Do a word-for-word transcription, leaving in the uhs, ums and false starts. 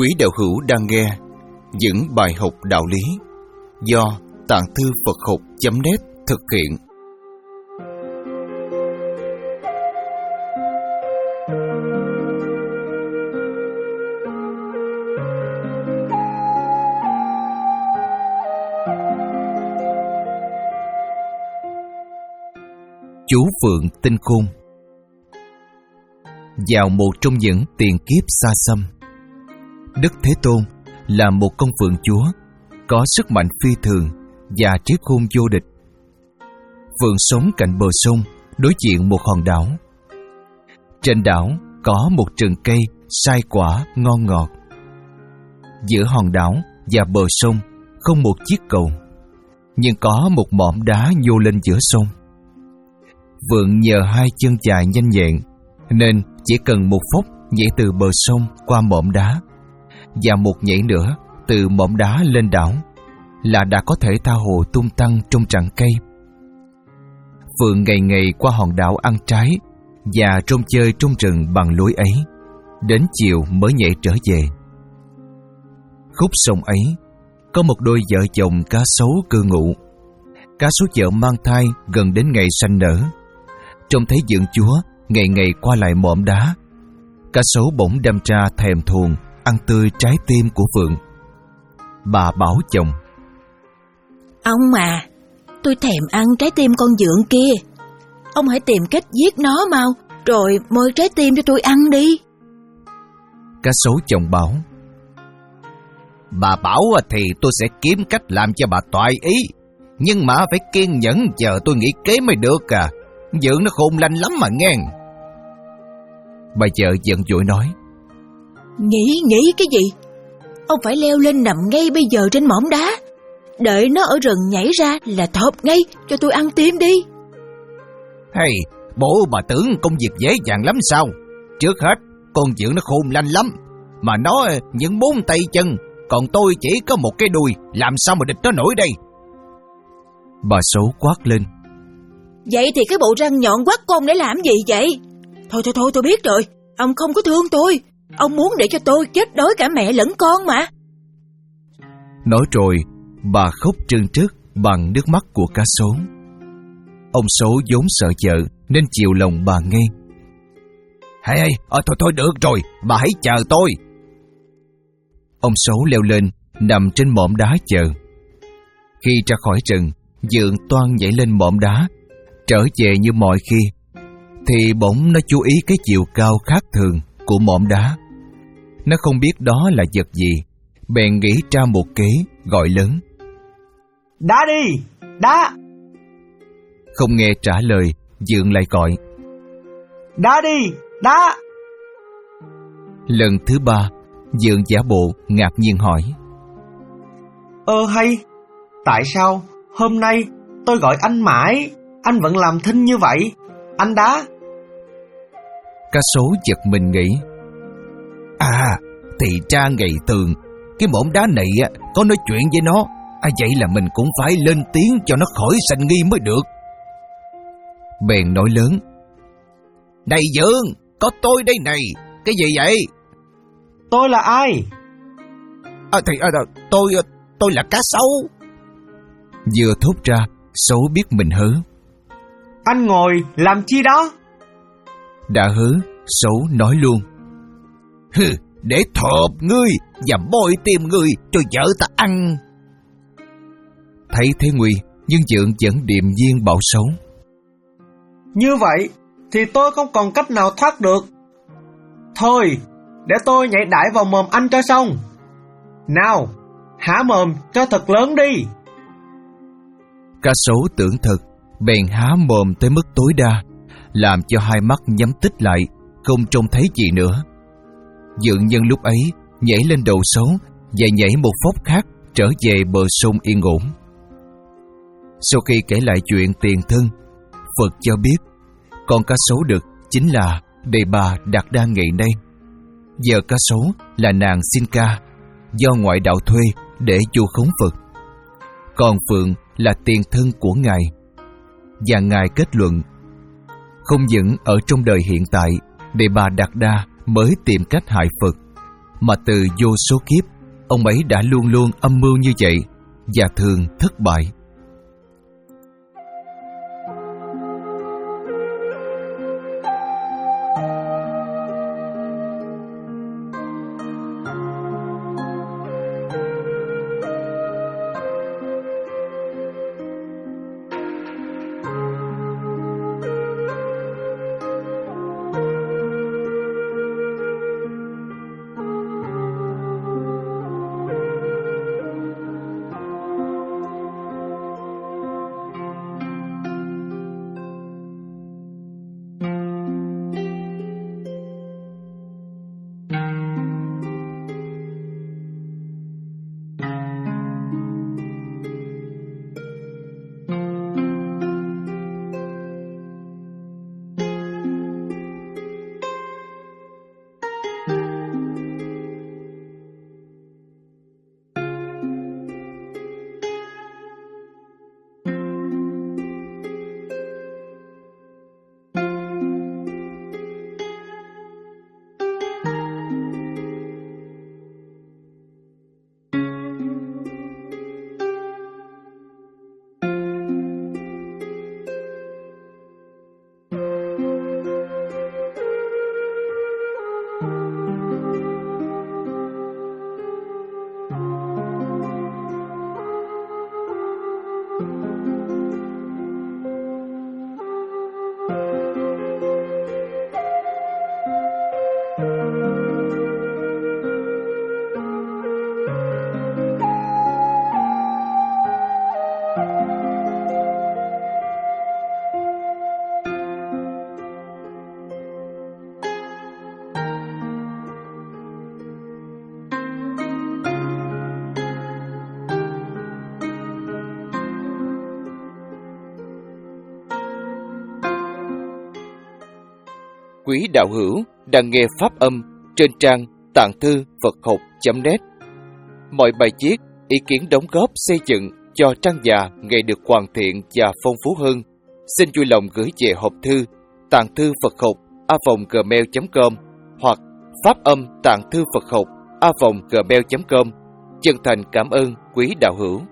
Quý đạo hữu đang nghe những bài học đạo lý do Tạng Thư Phật Học chấm net thực hiện. Chú Phượng Tinh Khôn. Vào một trong những tiền kiếp xa xăm, Đức Thế Tôn là một con phượng chúa có sức mạnh phi thường và trí khôn vô địch. Phượng sống cạnh bờ sông đối diện một hòn đảo. Trên đảo có một rừng cây sai quả ngon ngọt. Giữa hòn đảo và bờ sông không một chiếc cầu, nhưng có một mỏm đá nhô lên giữa sông. Phượng nhờ hai chân dài nhanh nhẹn nên chỉ cần một phốc nhảy từ bờ sông qua mỏm đá và một nhảy nữa từ mỏm đá lên đảo là đã có thể tha hồ tung tăng trong rặng cây. Phượng ngày ngày qua hòn đảo ăn trái và trông chơi trong rừng bằng lối ấy, đến chiều mới nhảy trở về. Khúc sông ấy có một đôi vợ chồng cá sấu cư ngụ. Cá sấu vợ mang thai gần đến ngày sanh nở. Trông thấy vượng chúa ngày ngày qua lại mỏm đá, cá sấu bỗng đâm ra thèm thuồng ăn tươi trái tim của Phượng. Bà bảo chồng: Ông à, tôi thèm ăn trái tim con vượng kia. Ông hãy tìm cách giết nó mau, rồi moi trái tim cho tôi ăn đi. Cá sấu chồng bảo: Bà bảo thì tôi sẽ kiếm cách làm cho bà toại ý, nhưng mà phải kiên nhẫn chờ tôi nghĩ kế mới được à. Vượng nó khôn lanh lắm mà nghe. Bà vợ giận dỗi nói: Nghĩ, nghĩ cái gì? Ông phải leo lên nằm ngay bây giờ trên mỏm đá, đợi nó ở rừng nhảy ra là thộp ngay cho tôi ăn tim đi. Hay, bộ bà tưởng công việc dễ dàng lắm sao? Trước hết, con vượng nó khôn lanh lắm, mà nó những bốn tay chân, còn tôi chỉ có một cái đuôi, làm sao mà địch nó nổi đây? Bà xấu quát lên: Vậy thì cái bộ răng nhọn quắt của ông để làm gì vậy? Thôi thôi thôi tôi biết rồi, ông không có thương tôi. Ông muốn để cho tôi chết đói cả mẹ lẫn con mà. Nói rồi, bà khóc trưng trức bằng nước mắt của cá sấu. Ông sấu vốn sợ vợ nên chiều lòng bà ngay. Hay hay, à, thôi thôi được rồi, bà hãy chờ tôi. Ông sấu leo lên, nằm trên mỏm đá chờ. Khi ra khỏi rừng, vượng toan nhảy lên mỏm đá, trở về như mọi khi, thì bỗng nó chú ý cái chiều cao khác thường của mỏm đá. Nó không biết đó là vật gì, bèn nghĩ ra một kế, gọi lớn: Đá đi, đá! Không nghe trả lời, vượng lại gọi: Đá đi, đá! Lần thứ ba, vượng giả bộ ngạc nhiên hỏi: Ơ hay, tại sao hôm nay tôi gọi anh mãi, anh vẫn làm thinh như vậy, anh đá? Cá sấu giật mình nghĩ: À, thì ra ngày thường cái mỏm đá này có nói chuyện với nó, à, vậy là mình cũng phải lên tiếng cho nó khỏi sanh nghi mới được. Bèn nói lớn: Này vượng, có tôi đây này, cái gì vậy? Tôi là ai? À, thì à, tôi tôi là cá sấu. Vừa thốt ra, sấu biết mình hớ. Anh ngồi làm chi đó? Đã hớ, sấu nói luôn: Hừ, để thộp ngươi và bôi tim ngươi cho vợ ta ăn. Thấy thế nguy, nhưng vượng vẫn điềm nhiên bảo sấu: Như vậy thì tôi không còn cách nào thoát được. Thôi, để tôi nhảy đại vào mồm anh cho xong. Nào, há mồm cho thật lớn đi. Cá sấu tưởng thật, bèn há mồm tới mức tối đa, làm cho hai mắt nhắm tít lại, không trông thấy gì nữa. Vượng nhân lúc ấy nhảy lên đầu sấu và nhảy một phóc khác trở về bờ sông yên ổn. Sau khi kể lại chuyện tiền thân, Phật cho biết con cá sấu đực chính là Đề Bà Đạt Đa ngày nay. Vợ cá sấu là nàng Xin Ca, do ngoại đạo thuê để vu khống Phật. Còn Phượng là tiền thân của Ngài. Và Ngài kết luận: không những ở trong đời hiện tại Đề Bà Đạt Đa mới tìm cách hại Phật, mà từ vô số kiếp, ông ấy đã luôn luôn âm mưu như vậy và thường thất bại. Quý đạo hữu đang nghe pháp âm trên trang tạng thư Phật học chấm net. Mọi bài viết, ý kiến đóng góp xây dựng cho trang già ngày được hoàn thiện và phong phú hơn, xin vui lòng gửi về hộp thư tạng thư Phật học a vòng gmail chấm com hoặc pháp âm tạng thư Phật học a vòng gmail chấm com. Chân thành cảm ơn quý đạo hữu.